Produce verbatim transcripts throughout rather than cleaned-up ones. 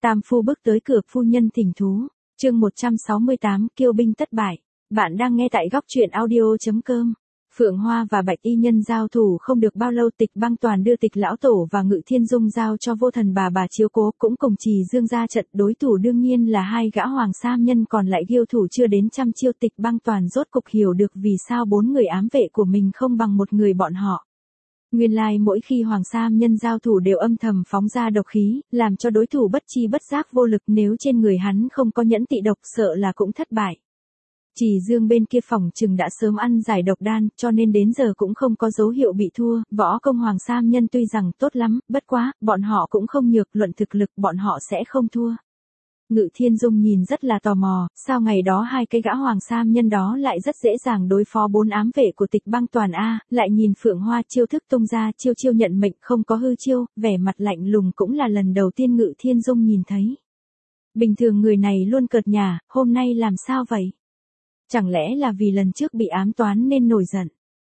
Tam phu bước tới cửa, phu nhân thỉnh thú. Chương một trăm sáu mươi tám, kiêu binh thất bại. Bạn đang nghe tại góc truyện audio chấm com. Phượng Hoa và Bạch Y Nhân giao thủ không được bao lâu, Tịch Băng Toàn đưa Tịch Lão Tổ và Ngự Thiên Dung giao cho Vô Thần bà bà chiếu cố, cũng cùng Trì Dương ra trận. Đối thủ đương nhiên là hai gã hoàng sa nhân còn lại, ghiêu thủ chưa đến trăm chiêu. Tịch Băng Toàn rốt cục hiểu được vì sao bốn người ám vệ của mình không bằng một người bọn họ. Nguyên lai mỗi khi hoàng sa nhân giao thủ đều âm thầm phóng ra độc khí, làm cho đối thủ bất chi bất giác vô lực, nếu trên người hắn không có nhẫn tị độc sợ là cũng thất bại. Trì Dương bên kia phòng chừng đã sớm ăn giải độc đan, cho nên đến giờ cũng không có dấu hiệu bị thua. Võ công hoàng sa nhân tuy rằng tốt lắm, bất quá, bọn họ cũng không nhược, luận thực lực bọn họ sẽ không thua. Ngự Thiên Dung nhìn rất là tò mò, sao ngày đó hai cái gã hoàng sa nhân đó lại rất dễ dàng đối phó bốn ám vệ của Tịch Băng Toàn a, lại nhìn Phượng Hoa chiêu thức tung ra, chiêu chiêu nhận mệnh không có hư chiêu, vẻ mặt lạnh lùng cũng là lần đầu tiên Ngự Thiên Dung nhìn thấy. Bình thường người này luôn cợt nhả, hôm nay làm sao vậy? Chẳng lẽ là vì lần trước bị ám toán nên nổi giận?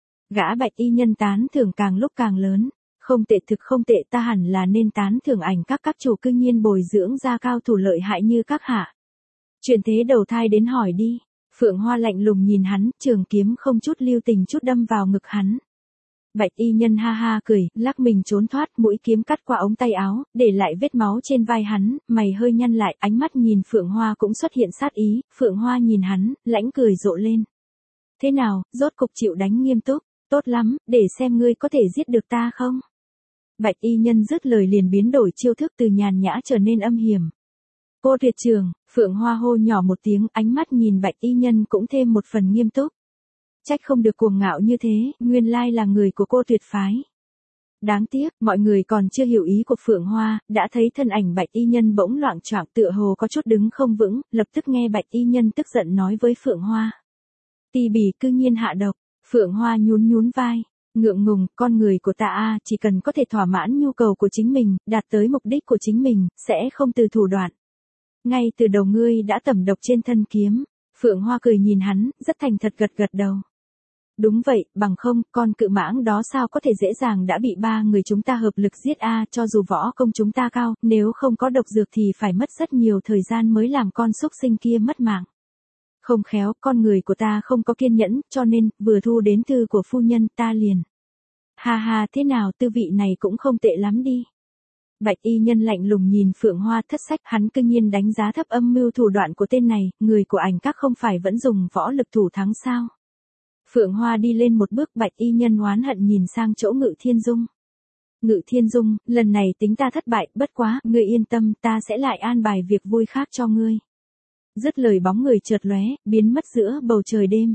Gã Bạch Y Nhân tán thưởng càng lúc càng lớn. Không tệ, thực không tệ, ta hẳn là nên tán thưởng ảnh các các chủ cư nhiên bồi dưỡng ra cao thủ lợi hại như các hạ. Chuyển thế đầu thai đến hỏi đi. Phượng Hoa lạnh lùng nhìn hắn, trường kiếm không chút lưu tình chút đâm vào ngực hắn. Bạch Y Nhân ha ha cười, lắc mình trốn thoát, mũi kiếm cắt qua ống tay áo, để lại vết máu trên vai hắn, mày hơi nhăn lại, ánh mắt nhìn Phượng Hoa cũng xuất hiện sát ý. Phượng Hoa nhìn hắn, lãnh cười rộ lên. Thế nào, rốt cục chịu đánh nghiêm túc, tốt lắm, để xem ngươi có thể giết được ta không? Bạch Y Nhân dứt lời liền biến đổi chiêu thức, từ nhàn nhã trở nên âm hiểm. Cô tuyệt trường, Phượng Hoa hô nhỏ một tiếng, ánh mắt nhìn Bạch Y Nhân cũng thêm một phần nghiêm túc. Trách không được cuồng ngạo như thế, nguyên lai là người của cô tuyệt phái. Đáng tiếc, mọi người còn chưa hiểu ý của Phượng Hoa, đã thấy thân ảnh Bạch Y Nhân bỗng loạng choạng, tựa hồ có chút đứng không vững, lập tức nghe Bạch Y Nhân tức giận nói với Phượng Hoa. Ti bỉ cư nhiên hạ độc. Phượng Hoa nhún nhún vai. Ngượng ngùng, con người của ta a, chỉ cần có thể thỏa mãn nhu cầu của chính mình, đạt tới mục đích của chính mình, sẽ không từ thủ đoạn. Ngay từ đầu ngươi đã tẩm độc trên thân kiếm. Phượng Hoa cười nhìn hắn, rất thành thật gật gật đầu. Đúng vậy, bằng không, con cự mãng đó sao có thể dễ dàng đã bị ba người chúng ta hợp lực giết a, cho dù võ công chúng ta cao, nếu không có độc dược thì phải mất rất nhiều thời gian mới làm con súc sinh kia mất mạng. Không khéo, con người của ta không có kiên nhẫn, cho nên, vừa thu đến thư của phu nhân, ta liền. Ha ha, thế nào, tư vị này cũng không tệ lắm đi. Bạch Y Nhân lạnh lùng nhìn Phượng Hoa, thất sách, hắn cư nhiên đánh giá thấp âm mưu thủ đoạn của tên này, người của ảnh các không phải vẫn dùng võ lực thủ thắng sao? Phượng Hoa đi lên một bước, Bạch Y Nhân oán hận nhìn sang chỗ Ngự Thiên Dung. Ngự Thiên Dung, lần này tính ta thất bại, bất quá, ngươi yên tâm, ta sẽ lại an bài việc vui khác cho ngươi. Dứt lời bóng người chợt lóe, biến mất giữa bầu trời đêm.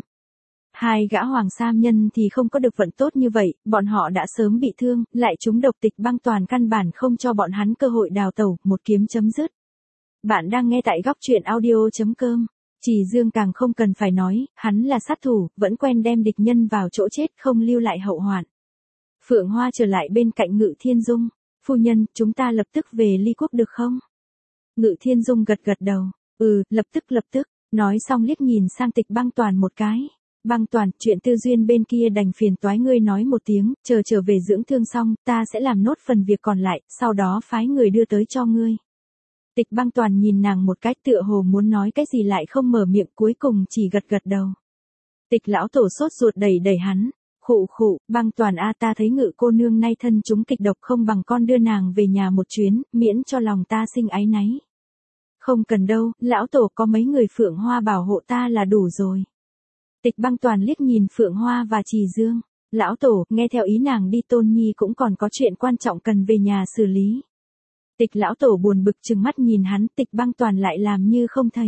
Hai gã hoàng sa nhân thì không có được vận tốt như vậy, bọn họ đã sớm bị thương, lại trúng độc. Tịch Băng Toàn căn bản không cho bọn hắn cơ hội đào tẩu, một kiếm chấm dứt. Bạn đang nghe tại góc truyện audio chấm com. Trì Dương càng không cần phải nói, hắn là sát thủ, vẫn quen đem địch nhân vào chỗ chết, không lưu lại hậu hoạn. Phượng Hoa trở lại bên cạnh Ngự Thiên Dung. Phu nhân, chúng ta lập tức về Ly Quốc được không? Ngự Thiên Dung gật gật đầu. Ừ, lập tức lập tức, nói xong liếc nhìn sang Tịch Băng Toàn một cái. Băng Toàn, chuyện tư duyên bên kia đành phiền toái ngươi nói một tiếng, chờ trở về dưỡng thương xong, ta sẽ làm nốt phần việc còn lại, sau đó phái người đưa tới cho ngươi. Tịch Băng Toàn nhìn nàng một cách tựa hồ muốn nói cái gì lại không mở miệng, cuối cùng chỉ gật gật đầu. Tịch Lão Tổ sốt ruột đẩy đẩy hắn. Khụ khụ, Băng Toàn a, ta thấy Ngự cô nương nay thân chúng kịch độc, không bằng con đưa nàng về nhà một chuyến, miễn cho lòng ta sinh áy náy. Không cần đâu, Lão Tổ có mấy người Phượng Hoa bảo hộ ta là đủ rồi. Tịch Băng Toàn liếc nhìn Phượng Hoa và Trì Dương. Lão Tổ, nghe theo ý nàng đi, Tôn Nhi cũng còn có chuyện quan trọng cần về nhà xử lý. Tịch Lão Tổ buồn bực trừng mắt nhìn hắn, Tịch Băng Toàn lại làm như không thấy.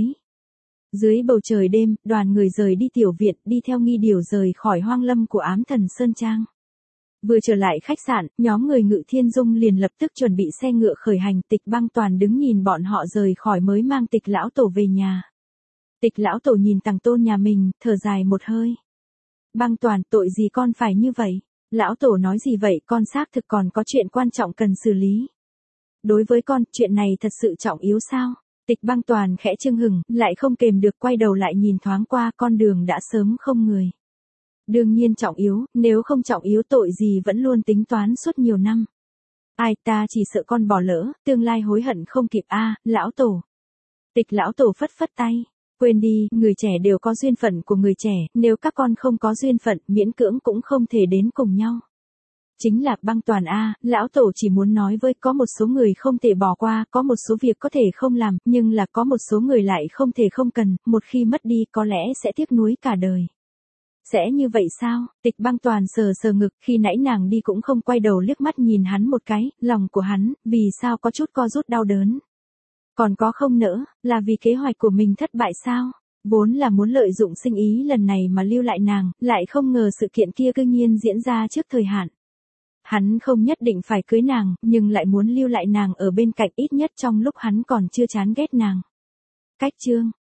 Dưới bầu trời đêm, đoàn người rời đi tiểu viện, đi theo nghi điểu rời khỏi hoang lâm của ám thần Sơn Trang. Vừa trở lại khách sạn, nhóm người Ngự Thiên Dung liền lập tức chuẩn bị xe ngựa khởi hành. Tịch Băng Toàn đứng nhìn bọn họ rời khỏi mới mang Tịch Lão Tổ về nhà. Tịch Lão Tổ nhìn Tằng Tôn nhà mình, thở dài một hơi. Băng Toàn, tội gì con phải như vậy? Lão Tổ nói gì vậy, con xác thực còn có chuyện quan trọng cần xử lý. Đối với con, chuyện này thật sự trọng yếu sao? Tịch Băng Toàn khẽ chưng hửng, lại không kềm được quay đầu lại nhìn thoáng qua, con đường đã sớm không người. Đương nhiên trọng yếu, nếu không trọng yếu tội gì vẫn luôn tính toán suốt nhiều năm. Ai ta chỉ sợ con bỏ lỡ, tương lai hối hận không kịp a, lão tổ. Tịch lão tổ phất phất tay. Quên đi, người trẻ đều có duyên phận của người trẻ, nếu các con không có duyên phận, miễn cưỡng cũng không thể đến cùng nhau. Chính là Băng Toàn a, lão tổ chỉ muốn nói với có một số người không thể bỏ qua, có một số việc có thể không làm, nhưng là có một số người lại không thể không cần, một khi mất đi có lẽ sẽ tiếc nuối cả đời. Sẽ như vậy sao? Tịch Băng Toàn sờ sờ ngực, khi nãy nàng đi cũng không quay đầu liếc mắt nhìn hắn một cái, lòng của hắn, vì sao có chút co rút đau đớn. Còn có không nữa, là vì kế hoạch của mình thất bại sao? Vốn là muốn lợi dụng sinh ý lần này mà lưu lại nàng, lại không ngờ sự kiện kia cư nhiên diễn ra trước thời hạn. Hắn không nhất định phải cưới nàng, nhưng lại muốn lưu lại nàng ở bên cạnh ít nhất trong lúc hắn còn chưa chán ghét nàng. Cách chương